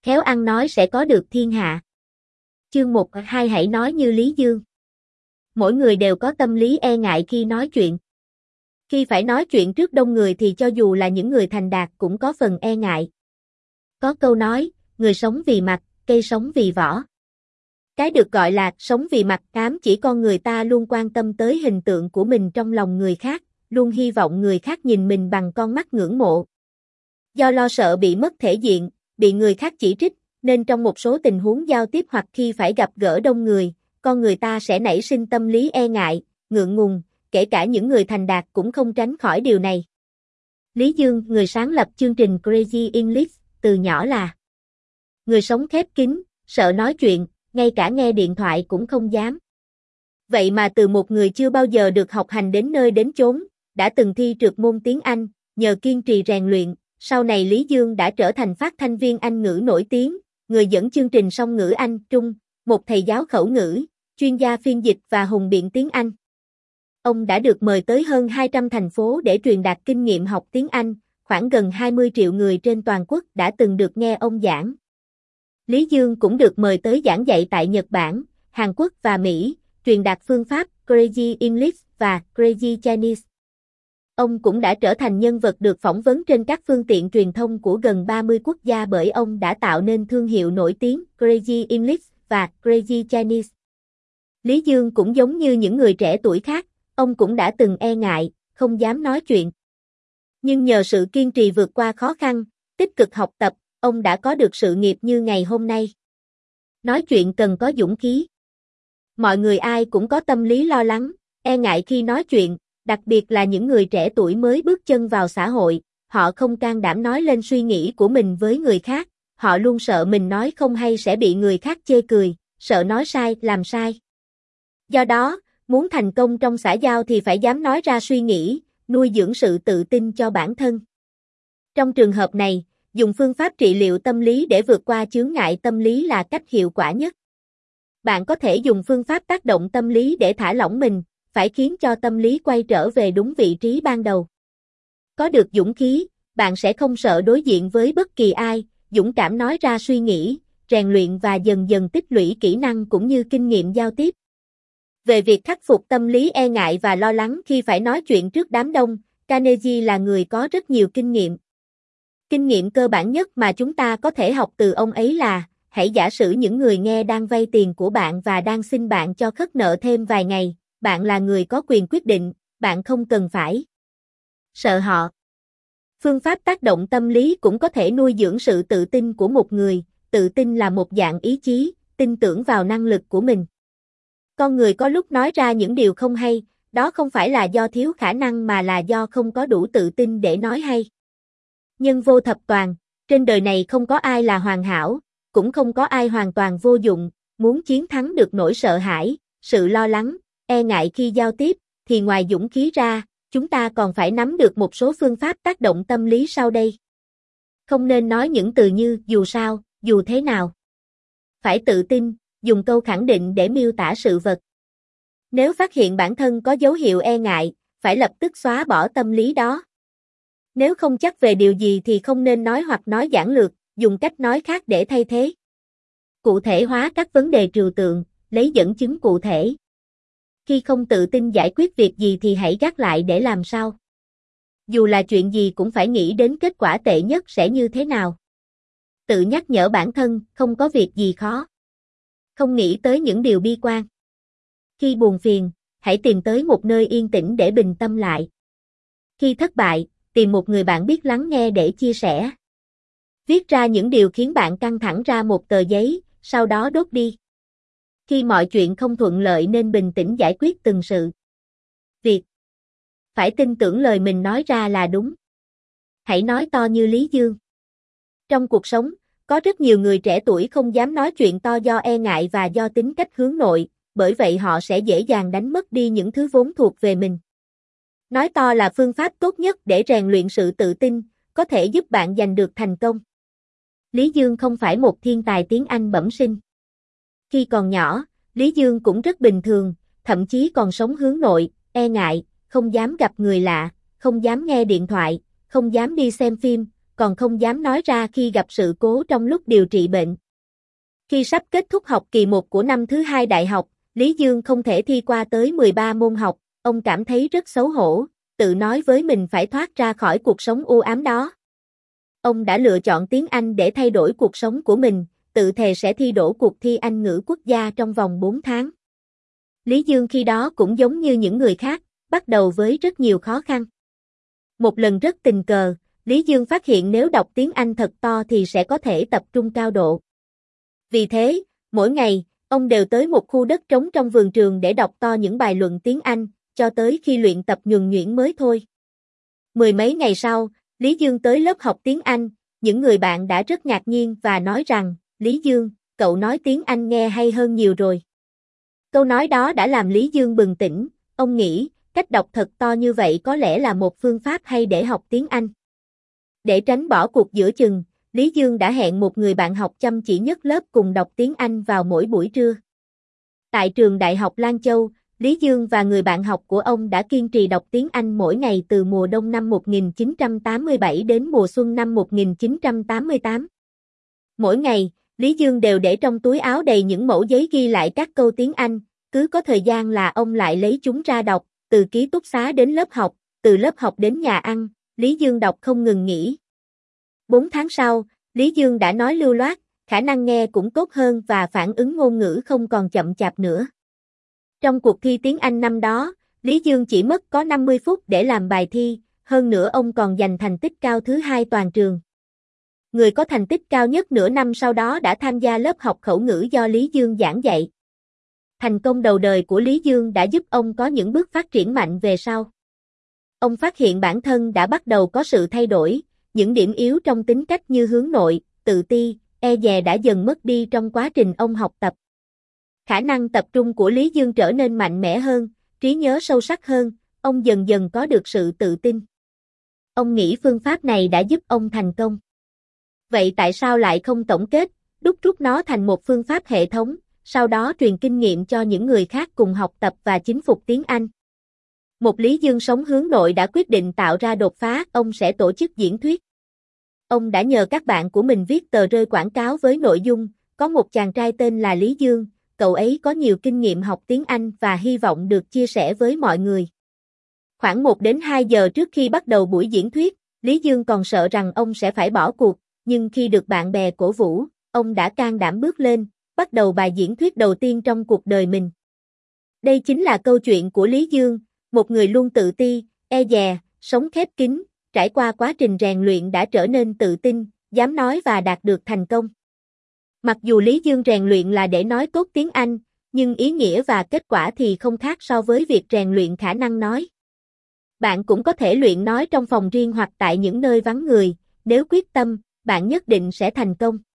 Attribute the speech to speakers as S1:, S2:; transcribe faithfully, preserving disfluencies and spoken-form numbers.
S1: khéo ăn nói sẽ có được thiên hạ. Chương một hai hãy nói như Lý Dương. Mỗi người đều có tâm lý e ngại khi nói chuyện. Khi phải nói chuyện trước đông người thì cho dù là những người thành đạt cũng có phần e ngại. Có câu nói, người sống vì mặt, cây sống vì vỏ. Cái được gọi là sống vì mặt ám chỉ con người ta luôn quan tâm tới hình tượng của mình trong lòng người khác, luôn hy vọng người khác nhìn mình bằng con mắt ngưỡng mộ. Do lo sợ bị mất thể diện, bị người khác chỉ trích, nên trong một số tình huống giao tiếp hoặc khi phải gặp gỡ đông người, con người ta sẽ nảy sinh tâm lý e ngại, ngượng ngùng, kể cả những người thành đạt cũng không tránh khỏi điều này. Lý Dương, người sáng lập chương trình Crazy English, từ nhỏ là người sống khép kín, sợ nói chuyện, ngay cả nghe điện thoại cũng không dám. Vậy mà từ một người chưa bao giờ được học hành đến nơi đến chốn, đã từng thi trượt môn tiếng Anh, nhờ kiên trì rèn luyện, sau này Lý Dương đã trở thành phát thanh viên Anh ngữ nổi tiếng, người dẫn chương trình song ngữ Anh Trung, một thầy giáo khẩu ngữ, chuyên gia phiên dịch và hùng biện tiếng Anh. Ông đã được mời tới hơn hai trăm thành phố để truyền đạt kinh nghiệm học tiếng Anh, khoảng gần hai mươi triệu người trên toàn quốc đã từng được nghe ông giảng. Lý Dương cũng được mời tới giảng dạy tại Nhật Bản, Hàn Quốc và Mỹ, truyền đạt phương pháp Crazy English và Crazy Chinese. Ông cũng đã trở thành nhân vật được phỏng vấn trên các phương tiện truyền thông của gần ba mươi quốc gia bởi ông đã tạo nên thương hiệu nổi tiếng Crazy English và Crazy Chinese. Lý Dương cũng giống như những người trẻ tuổi khác, ông cũng đã từng e ngại, không dám nói chuyện. Nhưng nhờ sự kiên trì vượt qua khó khăn, tích cực học tập, ông đã có được sự nghiệp như ngày hôm nay. Nói chuyện cần có dũng khí. Mọi người ai cũng có tâm lý lo lắng, e ngại khi nói chuyện, đặc biệt là những người trẻ tuổi mới bước chân vào xã hội, họ không can đảm nói lên suy nghĩ của mình với người khác, họ luôn sợ mình nói không hay sẽ bị người khác chê cười, sợ nói sai, làm sai. Do đó, muốn thành công trong xã giao thì phải dám nói ra suy nghĩ, nuôi dưỡng sự tự tin cho bản thân. Trong trường hợp này, dùng phương pháp trị liệu tâm lý để vượt qua chướng ngại tâm lý là cách hiệu quả nhất. Bạn có thể dùng phương pháp tác động tâm lý để thả lỏng mình, phải khiến cho tâm lý quay trở về đúng vị trí ban đầu. Có được dũng khí, bạn sẽ không sợ đối diện với bất kỳ ai, dũng cảm nói ra suy nghĩ, rèn luyện và dần dần tích lũy kỹ năng cũng như kinh nghiệm giao tiếp. Về việc khắc phục tâm lý e ngại và lo lắng khi phải nói chuyện trước đám đông, Carnegie là người có rất nhiều kinh nghiệm. Kinh nghiệm cơ bản nhất mà chúng ta có thể học từ ông ấy là, hãy giả sử những người nghe đang vay tiền của bạn và đang xin bạn cho khất nợ thêm vài ngày, bạn là người có quyền quyết định, bạn không cần phải sợ họ. Phương pháp tác động tâm lý cũng có thể nuôi dưỡng sự tự tin của một người, tự tin là một dạng ý chí, tin tưởng vào năng lực của mình. Con người có lúc nói ra những điều không hay, đó không phải là do thiếu khả năng mà là do không có đủ tự tin để nói hay. Nhân vô thập toàn, trên đời này không có ai là hoàn hảo, cũng không có ai hoàn toàn vô dụng, muốn chiến thắng được nỗi sợ hãi, sự lo lắng, e ngại khi giao tiếp, thì ngoài dũng khí ra, chúng ta còn phải nắm được một số phương pháp tác động tâm lý sau đây. Không nên nói những từ như dù sao, dù thế nào. Phải tự tin, dùng câu khẳng định để miêu tả sự vật. Nếu phát hiện bản thân có dấu hiệu e ngại, phải lập tức xóa bỏ tâm lý đó. Nếu không chắc về điều gì thì không nên nói hoặc nói giản lược, dùng cách nói khác để thay thế. Cụ thể hóa các vấn đề trừu tượng, lấy dẫn chứng cụ thể. Khi không tự tin giải quyết việc gì thì hãy gác lại để làm sau. Dù là chuyện gì cũng phải nghĩ đến kết quả tệ nhất sẽ như thế nào. Tự nhắc nhở bản thân, không có việc gì khó. Không nghĩ tới những điều bi quan. Khi buồn phiền, hãy tìm tới một nơi yên tĩnh để bình tâm lại. Khi thất bại, tìm một người bạn biết lắng nghe để chia sẻ. Viết ra những điều khiến bạn căng thẳng ra một tờ giấy, sau đó đốt đi. Khi mọi chuyện không thuận lợi nên bình tĩnh giải quyết từng sự việc. Phải tin tưởng lời mình nói ra là đúng. Hãy nói to như Lý Dương. Trong cuộc sống, có rất nhiều người trẻ tuổi không dám nói chuyện to do e ngại và do tính cách hướng nội, bởi vậy họ sẽ dễ dàng đánh mất đi những thứ vốn thuộc về mình. Nói to là phương pháp tốt nhất để rèn luyện sự tự tin, có thể giúp bạn giành được thành công. Lý Dương không phải một thiên tài tiếng Anh bẩm sinh. Khi còn nhỏ, Lý Dương cũng rất bình thường, thậm chí còn sống hướng nội, e ngại, không dám gặp người lạ, không dám nghe điện thoại, không dám đi xem phim, còn không dám nói ra khi gặp sự cố trong lúc điều trị bệnh. Khi sắp kết thúc học kỳ một của năm thứ hai đại học, Lý Dương không thể thi qua tới mười ba môn học, ông cảm thấy rất xấu hổ, tự nói với mình phải thoát ra khỏi cuộc sống u ám đó. Ông đã lựa chọn tiếng Anh để thay đổi cuộc sống của mình, tự thề sẽ thi đỗ cuộc thi Anh ngữ quốc gia trong vòng bốn tháng. Lý Dương khi đó cũng giống như những người khác, bắt đầu với rất nhiều khó khăn. Một lần rất tình cờ, Lý Dương phát hiện nếu đọc tiếng Anh thật to thì sẽ có thể tập trung cao độ. Vì thế, mỗi ngày, ông đều tới một khu đất trống trong vườn trường để đọc to những bài luận tiếng Anh, cho tới khi luyện tập nhuần nhuyễn mới thôi. Mười mấy ngày sau, Lý Dương tới lớp học tiếng Anh, những người bạn đã rất ngạc nhiên và nói rằng, Lý Dương, cậu nói tiếng Anh nghe hay hơn nhiều rồi. Câu nói đó đã làm Lý Dương bừng tỉnh, ông nghĩ, cách đọc thật to như vậy có lẽ là một phương pháp hay để học tiếng Anh. Để tránh bỏ cuộc giữa chừng, Lý Dương đã hẹn một người bạn học chăm chỉ nhất lớp cùng đọc tiếng Anh vào mỗi buổi trưa. Tại trường Đại học Lan Châu, Lý Dương và người bạn học của ông đã kiên trì đọc tiếng Anh mỗi ngày từ mùa đông năm một nghìn chín trăm tám mươi bảy đến mùa xuân năm một nghìn chín trăm tám mươi tám. Mỗi ngày, Lý Dương đều để trong túi áo đầy những mẩu giấy ghi lại các câu tiếng Anh, cứ có thời gian là ông lại lấy chúng ra đọc, từ ký túc xá đến lớp học, từ lớp học đến nhà ăn, Lý Dương đọc không ngừng nghỉ. Bốn tháng sau, Lý Dương đã nói lưu loát, khả năng nghe cũng tốt hơn và phản ứng ngôn ngữ không còn chậm chạp nữa. Trong cuộc thi tiếng Anh năm đó, Lý Dương chỉ mất có năm mươi phút để làm bài thi, hơn nữa ông còn giành thành tích cao thứ hai toàn trường. Người có thành tích cao nhất nửa năm sau đó đã tham gia lớp học khẩu ngữ do Lý Dương giảng dạy. Thành công đầu đời của Lý Dương đã giúp ông có những bước phát triển mạnh về sau. Ông phát hiện bản thân đã bắt đầu có sự thay đổi, những điểm yếu trong tính cách như hướng nội, tự ti, e dè đã dần mất đi trong quá trình ông học tập. Khả năng tập trung của Lý Dương trở nên mạnh mẽ hơn, trí nhớ sâu sắc hơn, ông dần dần có được sự tự tin. Ông nghĩ phương pháp này đã giúp ông thành công. Vậy tại sao lại không tổng kết, đúc rút nó thành một phương pháp hệ thống, sau đó truyền kinh nghiệm cho những người khác cùng học tập và chinh phục tiếng Anh? Một Lý Dương sống hướng nội đã quyết định tạo ra đột phá, ông sẽ tổ chức diễn thuyết. Ông đã nhờ các bạn của mình viết tờ rơi quảng cáo với nội dung, có một chàng trai tên là Lý Dương, cậu ấy có nhiều kinh nghiệm học tiếng Anh và hy vọng được chia sẻ với mọi người. Khoảng một đến hai giờ trước khi bắt đầu buổi diễn thuyết, Lý Dương còn sợ rằng ông sẽ phải bỏ cuộc, nhưng khi được bạn bè cổ vũ, ông đã can đảm bước lên, bắt đầu bài diễn thuyết đầu tiên trong cuộc đời mình. Đây chính là câu chuyện của Lý Dương, một người luôn tự ti, e dè, sống khép kín, trải qua quá trình rèn luyện đã trở nên tự tin, dám nói và đạt được thành công. Mặc dù Lý Dương rèn luyện là để nói tốt tiếng Anh, nhưng ý nghĩa và kết quả thì không khác so với việc rèn luyện khả năng nói. Bạn cũng có thể luyện nói trong phòng riêng hoặc tại những nơi vắng người, nếu quyết tâm, bạn nhất định sẽ thành công.